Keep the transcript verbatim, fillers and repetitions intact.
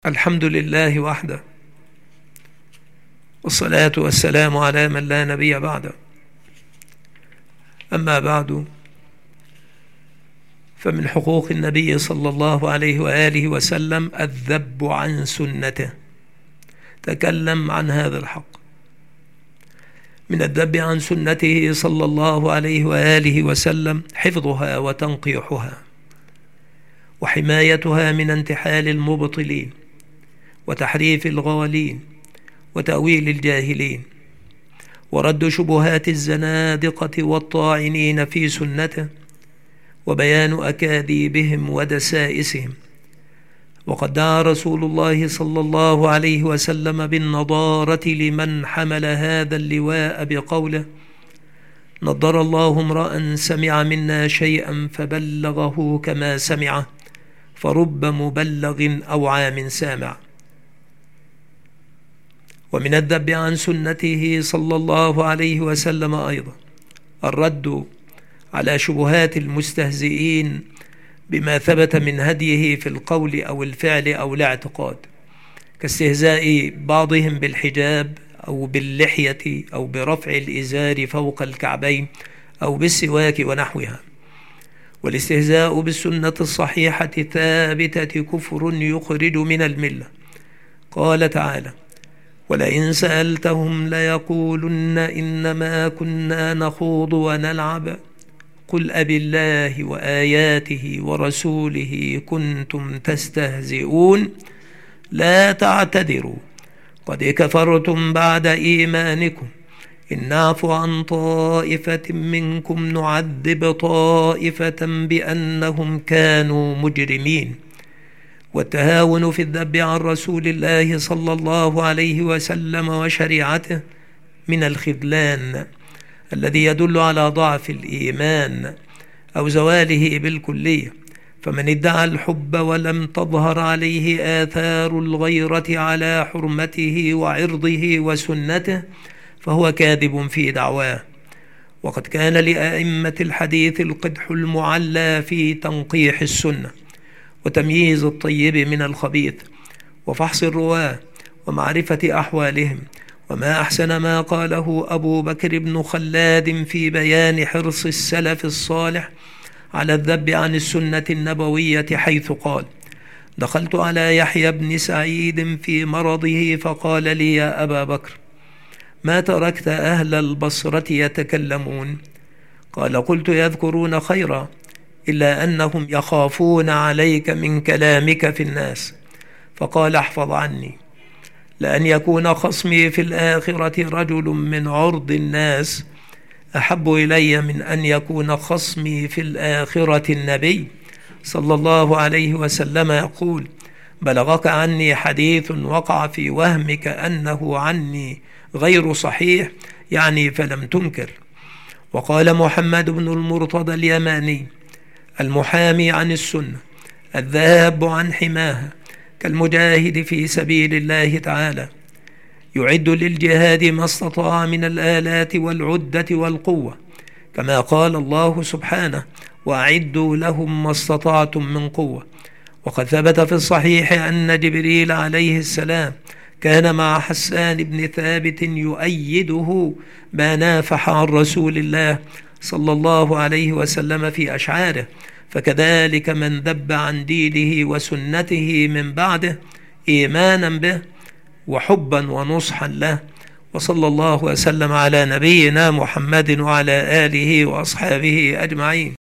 الحمد لله وحده، والصلاة والسلام على من لا نبي بعده. أما بعد، فمن حقوق النبي صلى الله عليه وآله وسلم الذب عن سنته. تكلم عن هذا الحق. من الذب عن سنته صلى الله عليه وآله وسلم حفظها وتنقيحها، وحمايتها من انتحال المبطلين، وتحريف الغالين، وتأويل الجاهلين، ورد شبهات الزنادقة والطاعنين في سنته، وبيان أكاذيبهم ودسائسهم. وقد دعا رسول الله صلى الله عليه وسلم بالنضارة لمن حمل هذا اللواء بقوله: نضر الله امرأ سمع منا شيئا فبلغه كما سمعه، فرب مبلغ أوعى من سامع. ومن الذب عن سنته صلى الله عليه وسلم أيضا الرد على شبهات المستهزئين بما ثبت من هديه في القول أو الفعل أو الاعتقاد، كاستهزاء بعضهم بالحجاب أو باللحية أو برفع الإزار فوق الكعبين أو بالسواك ونحوها. والاستهزاء بالسنة الصحيحة ثابتة كفر يخرج من الملة. قال تعالى: ولئن سألتهم ليقولن إنما كنا نخوض ونلعب قل أبالله وآياته ورسوله كنتم تستهزئون لا تعتذروا قد كفرتم بعد إيمانكم إن نعفو عن طائفة منكم نعذب طائفة بأنهم كانوا مجرمين. والتهاون في الذب عن رسول الله صلى الله عليه وسلم وشريعته من الخذلان الذي يدل على ضعف الإيمان أو زواله بالكلية. فمن ادعى الحب ولم تظهر عليه آثار الغيرة على حرمته وعرضه وسنته فهو كاذب في دعواه. وقد كان لأئمة الحديث القدح المعلى في تنقيح السنة وتمييز الطيب من الخبيث وفحص الرواة ومعرفة أحوالهم. وما أحسن ما قاله أبو بكر بن خلاد في بيان حرص السلف الصالح على الذب عن السنة النبوية، حيث قال: دخلت على يحيى بن سعيد في مرضه فقال لي: يا أبا بكر، ما تركت أهل البصرة يتكلمون؟ قال: قلت: يذكرون خيرا إلا أنهم يخافون عليك من كلامك في الناس. فقال: احفظ عني، لأن يكون خصمي في الآخرة رجل من عرض الناس أحب إلي من أن يكون خصمي في الآخرة النبي صلى الله عليه وسلم يقول: بلغك عني حديث وقع في وهمك أنه عني غير صحيح، يعني فلم تنكر. وقال محمد بن المرتضى اليماني: المحامي عن السنة الذاب عن حماها كالمجاهد في سبيل الله تعالى، يعد للجهاد ما استطاع من الآلات والعدة والقوة، كما قال الله سبحانه: وأعدوا لهم ما استطعتم من قوة. وقد ثبت في الصحيح أن جبريل عليه السلام كان مع حسان بن ثابت يؤيده ما نافح عن رسول الله صلى الله عليه وسلم في أشعاره. فكذلك من ذب عن دينه وسنته من بعده إيمانا به وحبا ونصحا له. وصلى الله وسلم على نبينا محمد وعلى آله وأصحابه أجمعين.